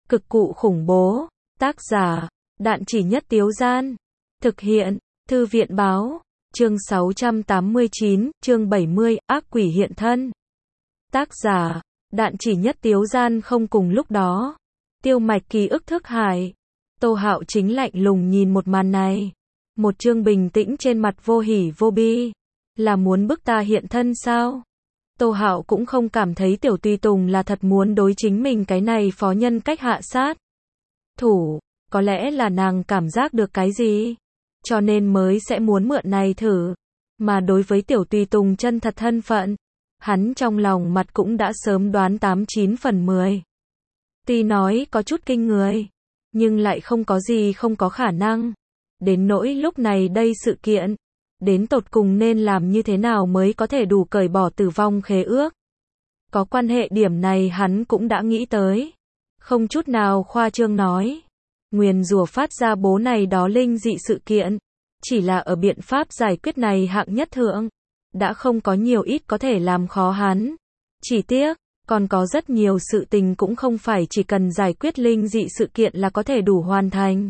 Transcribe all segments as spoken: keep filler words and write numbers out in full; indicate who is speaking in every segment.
Speaker 1: Cực cụ khủng bố. Tác giả, Đạn Chỉ Nhất Tiếu Gian. Thực hiện, Thư viện Báo. Chương sáu trăm tám mươi chín, chương bảy mươi, ác quỷ hiện thân. Tác giả, Đạn Chỉ Nhất Tiếu Gian. Không cùng lúc đó, Tiêu Mạch ký ức thức hải. Tô Hạo chính lạnh lùng nhìn một màn này. Một chương bình tĩnh trên mặt vô hỉ vô bi. Là muốn bức ta hiện thân sao? Tô Hạo cũng không cảm thấy Tiểu Tùy Tùng là thật muốn đối chính mình cái này phó nhân cách hạ sát thủ. Có lẽ là nàng cảm giác được cái gì, cho nên mới sẽ muốn mượn này thử. Mà đối với Tiểu Tùy Tùng chân thật thân phận, hắn trong lòng mặt cũng đã sớm đoán tám chín phần mười. Tuy nói có chút kinh người, nhưng lại không có gì không có khả năng. Đến nỗi lúc này đây sự kiện, đến tột cùng nên làm như thế nào mới có thể đủ cởi bỏ tử vong khế ước. Có quan hệ điểm này hắn cũng đã nghĩ tới. Không chút nào khoa trương nói. Nguyền rủa phát ra bố này đó linh dị sự kiện. Chỉ là ở biện pháp giải quyết này hạng nhất thượng. Đã không có nhiều ít có thể làm khó hắn. Chỉ tiếc, còn có rất nhiều sự tình cũng không phải chỉ cần giải quyết linh dị sự kiện là có thể đủ hoàn thành.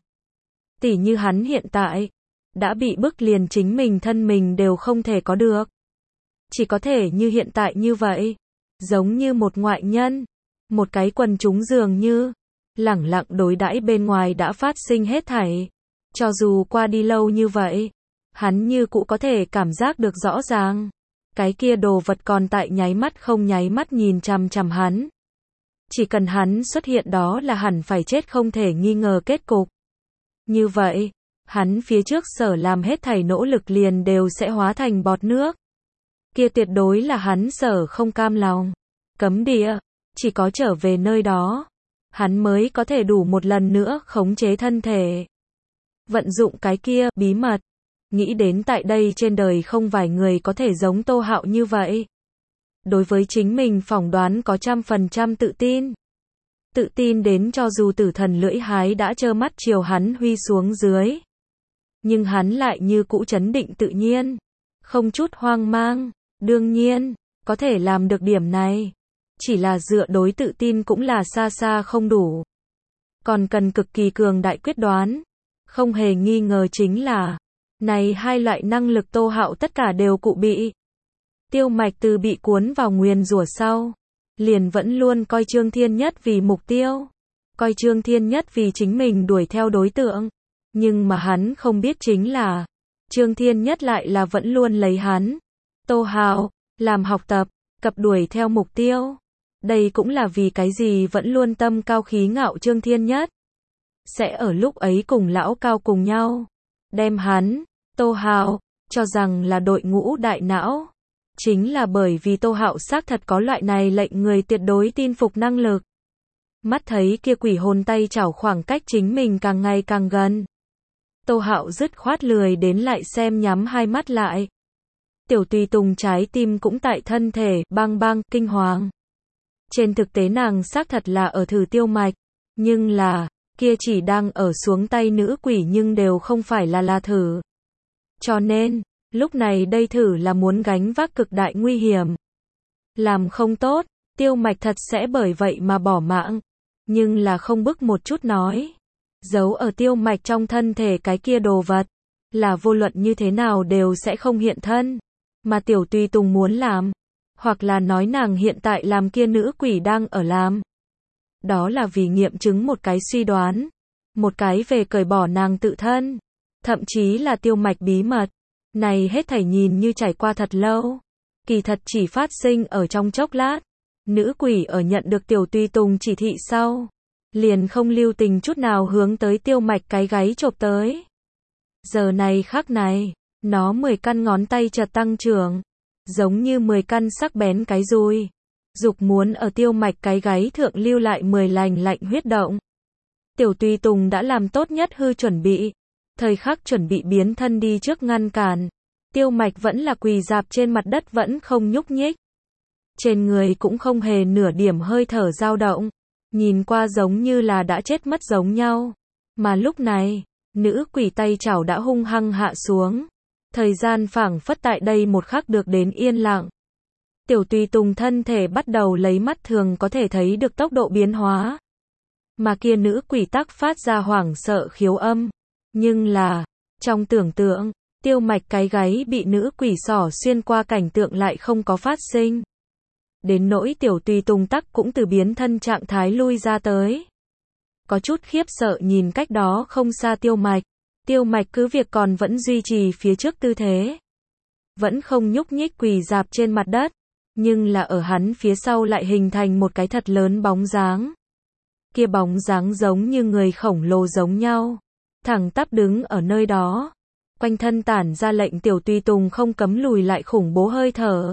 Speaker 1: Tỉ như hắn hiện tại đã bị bức liền chính mình thân mình đều không thể có được. Chỉ có thể như hiện tại như vậy. Giống như một ngoại nhân. Một cái quần chúng dường như lẳng lặng đối đãi bên ngoài đã phát sinh hết thảy. Cho dù qua đi lâu như vậy, hắn như cũ có thể cảm giác được rõ ràng. Cái kia đồ vật còn tại nháy mắt không nháy mắt nhìn chằm chằm hắn. Chỉ cần hắn xuất hiện đó là hẳn phải chết không thể nghi ngờ kết cục. Như vậy, hắn phía trước sở làm hết thảy nỗ lực liền đều sẽ hóa thành bọt nước. Kia tuyệt đối là hắn sở không cam lòng. Cấm địa, chỉ có trở về nơi đó, hắn mới có thể đủ một lần nữa khống chế thân thể. Vận dụng cái kia bí mật. Nghĩ đến tại đây trên đời không vài người có thể giống Tô Hạo như vậy. Đối với chính mình phỏng đoán có trăm phần trăm tự tin. Tự tin đến cho dù tử thần lưỡi hái đã trơ mắt chiều hắn huy xuống dưới. Nhưng hắn lại như cũ trấn định tự nhiên. Không chút hoang mang. Đương nhiên, có thể làm được điểm này. Chỉ là dựa đối tự tin cũng là xa xa không đủ. Còn cần cực kỳ cường đại quyết đoán. Không hề nghi ngờ chính là này hai loại năng lực Tô Hạo tất cả đều cụ bị. Tiêu Mạch từ bị cuốn vào nguyền rủa sau, liền vẫn luôn coi Trương Thiên Nhất vì mục tiêu. Coi Trương Thiên Nhất vì chính mình đuổi theo đối tượng. Nhưng mà hắn không biết chính là Trương Thiên Nhất lại là vẫn luôn lấy hắn, Tô Hạo, làm học tập, cập đuổi theo mục tiêu. Đây cũng là vì cái gì vẫn luôn tâm cao khí ngạo Trương Thiên Nhất sẽ ở lúc ấy cùng lão cao cùng nhau, đem hắn, Tô Hạo, cho rằng là đội ngũ đại não. Chính là bởi vì Tô Hạo xác thật có loại này lệnh người tuyệt đối tin phục năng lực. Mắt thấy kia quỷ hồn tay chảo khoảng cách chính mình càng ngày càng gần. Tô Hạo dứt khoát lười đến lại xem, nhắm hai mắt lại. Tiểu Tùy Tùng trái tim cũng tại thân thể bang bang kinh hoàng. Trên thực tế nàng xác thật là ở thử Tiêu Mạch, nhưng là kia chỉ đang ở xuống tay nữ quỷ nhưng đều không phải là là thử. Cho nên, lúc này đây thử là muốn gánh vác cực đại nguy hiểm. Làm không tốt, Tiêu Mạch thật sẽ bởi vậy mà bỏ mạng. Nhưng là không bức một chút nói. Giấu ở Tiêu Mạch trong thân thể cái kia đồ vật, là vô luận như thế nào đều sẽ không hiện thân. Mà Tiểu Tùy Tùng muốn làm, hoặc là nói nàng hiện tại làm kia nữ quỷ đang ở làm. Đó là vì nghiệm chứng một cái suy đoán. Một cái về cởi bỏ nàng tự thân. Thậm chí là Tiêu Mạch bí mật. Này hết thảy nhìn như trải qua thật lâu. Kỳ thật chỉ phát sinh ở trong chốc lát. Nữ quỷ ở nhận được Tiểu Tùy Tùng chỉ thị sau, liền không lưu tình chút nào hướng tới Tiêu Mạch cái gáy chộp tới. Giờ này khắc này, nó mười căn ngón tay chợt tăng trưởng. Giống như mười căn sắc bén cái dùi. Dục muốn ở Tiêu Mạch cái gáy thượng lưu lại mười lành lạnh huyết động. Tiểu Tùy Tùng đã làm tốt nhất hư chuẩn bị. Thời khắc chuẩn bị biến thân đi trước ngăn cản. Tiêu Mạch vẫn là quỳ dạp trên mặt đất vẫn không nhúc nhích. Trên người cũng không hề nửa điểm hơi thở dao động. Nhìn qua giống như là đã chết mất giống nhau. Mà lúc này, nữ quỷ tay chảo đã hung hăng hạ xuống. Thời gian phảng phất tại đây một khắc được đến yên lặng. Tiểu Tùy Tùng thân thể bắt đầu lấy mắt thường có thể thấy được tốc độ biến hóa. mà kia nữ quỷ tắc phát ra hoảng sợ khiếu âm. Nhưng là, trong tưởng tượng, Tiêu Mạch cái gáy bị nữ quỷ xỏ xuyên qua cảnh tượng lại không có phát sinh. Đến nỗi Tiểu Tùy Tùng tắc cũng từ biến thân trạng thái lui ra tới. Có chút khiếp sợ nhìn cách đó không xa Tiêu Mạch. Tiêu Mạch cứ việc còn vẫn duy trì phía trước tư thế. Vẫn không nhúc nhích quỳ dạp trên mặt đất. Nhưng là ở hắn phía sau lại hình thành một cái thật lớn bóng dáng. Kia bóng dáng giống như người khổng lồ giống nhau. Thẳng tắp đứng ở nơi đó. Quanh thân tản ra lệnh Tiểu Tùy Tùng không cấm lùi lại khủng bố hơi thở.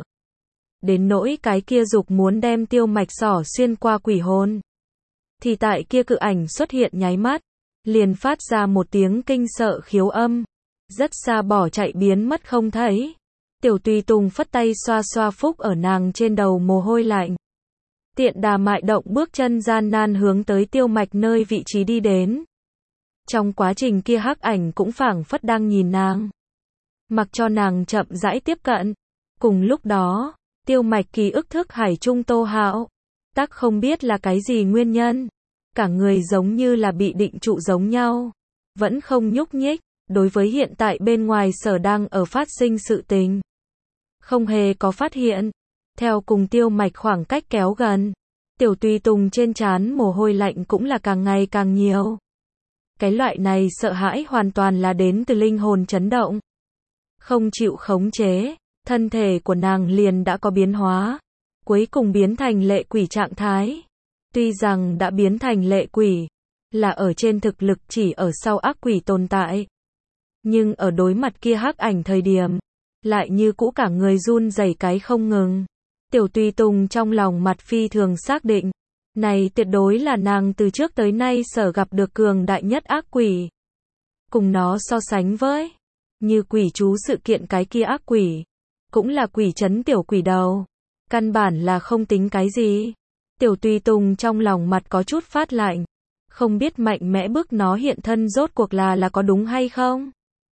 Speaker 1: Đến nỗi cái kia dục muốn đem Tiêu Mạch xỏ xuyên qua quỷ hồn. Thì tại kia cự ảnh xuất hiện nháy mắt. Liền phát ra một tiếng kinh sợ khiếu âm. Rất xa bỏ chạy biến mất không thấy. Tiểu Tùy Tùng phất tay xoa xoa phúc ở nàng trên đầu mồ hôi lạnh. Tiện đà mại động bước chân gian nan hướng tới Tiêu Mạch nơi vị trí đi đến. Trong quá trình kia hắc ảnh cũng phảng phất đang nhìn nàng. Mặc cho nàng chậm rãi tiếp cận. Cùng lúc đó, Tiêu Mạch ký ức thức hải trung Tô Hạo. Tắc không biết là cái gì nguyên nhân. Cả người giống như là bị định trụ giống nhau. Vẫn không nhúc nhích. Đối với hiện tại bên ngoài sở đang ở phát sinh sự tình. Không hề có phát hiện. Theo cùng Tiêu Mạch khoảng cách kéo gần. Tiểu Tùy Tùng trên trán mồ hôi lạnh cũng là càng ngày càng nhiều. Cái loại này sợ hãi hoàn toàn là đến từ linh hồn chấn động. Không chịu khống chế, thân thể của nàng liền đã có biến hóa. Cuối cùng biến thành lệ quỷ trạng thái. Tuy rằng đã biến thành lệ quỷ, là ở trên thực lực chỉ ở sau ác quỷ tồn tại. Nhưng ở đối mặt kia hắc ảnh thời điểm, lại như cũ cả người run rẩy cái không ngừng. Tiểu Tùy Tùng trong lòng mặt phi thường xác định. Này tuyệt đối là nàng từ trước tới nay sở gặp được cường đại nhất ác quỷ. Cùng nó so sánh với, như quỷ chú sự kiện cái kia ác quỷ. Cũng là quỷ trấn tiểu quỷ đầu. Căn bản là không tính cái gì. Tiểu Tùy Tùng trong lòng mặt có chút phát lạnh. Không biết mạnh mẽ bức nó hiện thân rốt cuộc là là có đúng hay không?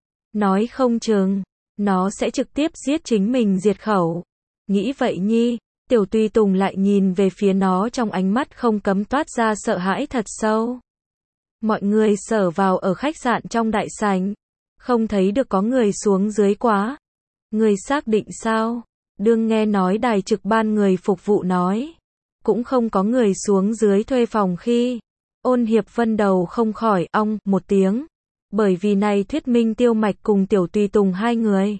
Speaker 1: Nói không chừng, nó sẽ trực tiếp giết chính mình diệt khẩu. Nghĩ vậy nhi, Tiểu Tùy Tùng lại nhìn về phía nó trong ánh mắt không cấm toát ra sợ hãi thật sâu. Mọi người sở vào ở khách sạn trong đại sảnh. Không thấy được có người xuống dưới quá. Người xác định sao? Đương nghe nói đài trực ban người phục vụ nói. Cũng không có người xuống dưới thuê phòng khi. Ôn Hiệp Vân đầu không khỏi ong một tiếng. Bởi vì này thuyết minh Tiêu Mạch cùng Tiểu Tùy Tùng hai người.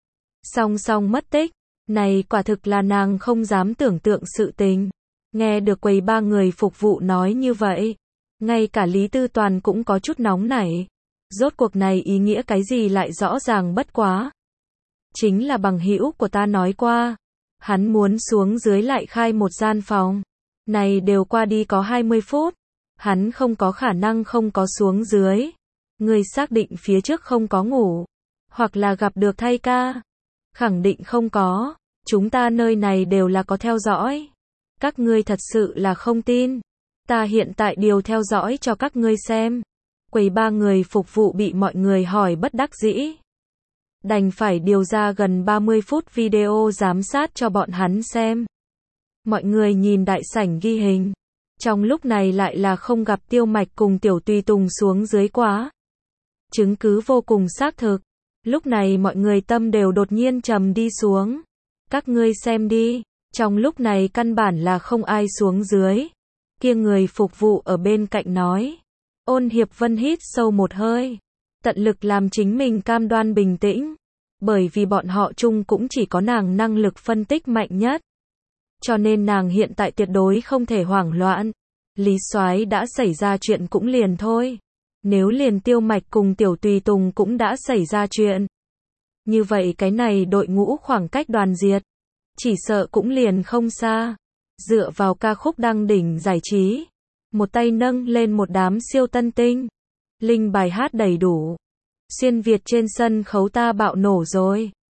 Speaker 1: Song song mất tích. Này quả thực là nàng không dám tưởng tượng sự tình. Nghe được quầy ba người phục vụ nói như vậy. Ngay cả Lý Tư Toàn cũng có chút nóng nảy. Rốt cuộc này ý nghĩa cái gì lại rõ ràng bất quá. Chính là bằng hữu của ta nói qua. Hắn muốn xuống dưới lại khai một gian phòng. Này đều qua đi có hai mươi phút. Hắn không có khả năng không có xuống dưới. Người xác định phía trước không có ngủ. Hoặc là gặp được thay ca. Khẳng định không có. Chúng ta nơi này đều là có theo dõi. Các ngươi thật sự là không tin. Ta hiện tại điều theo dõi cho các ngươi xem. Quầy ba người phục vụ bị mọi người hỏi bất đắc dĩ. Đành phải điều ra gần ba mươi phút video giám sát cho bọn hắn xem. Mọi người nhìn đại sảnh ghi hình. Trong lúc này lại là không gặp Tiêu Mạch cùng Tiểu Tùy Tùng xuống dưới quá. Chứng cứ vô cùng xác thực. Lúc này mọi người tâm đều đột nhiên trầm đi xuống. Các ngươi xem đi. Trong lúc này căn bản là không ai xuống dưới. Kia người phục vụ ở bên cạnh nói. Ôn Hiệp Vân hít sâu một hơi. Tận lực làm chính mình cam đoan bình tĩnh. Bởi vì bọn họ chung cũng chỉ có nàng năng lực phân tích mạnh nhất. Cho nên nàng hiện tại tuyệt đối không thể hoảng loạn. Lý Soái đã xảy ra chuyện cũng liền thôi. Nếu liền Tiêu Mạch cùng Tiểu Tùy Tùng cũng đã xảy ra chuyện. Như vậy cái này đội ngũ khoảng cách đoàn diệt. Chỉ sợ cũng liền không xa. Dựa vào ca khúc đăng đỉnh giải trí. Một tay nâng lên một đám siêu tân tinh. Linh bài hát đầy đủ. Xuyên Việt trên sân khấu ta bạo nổ rồi.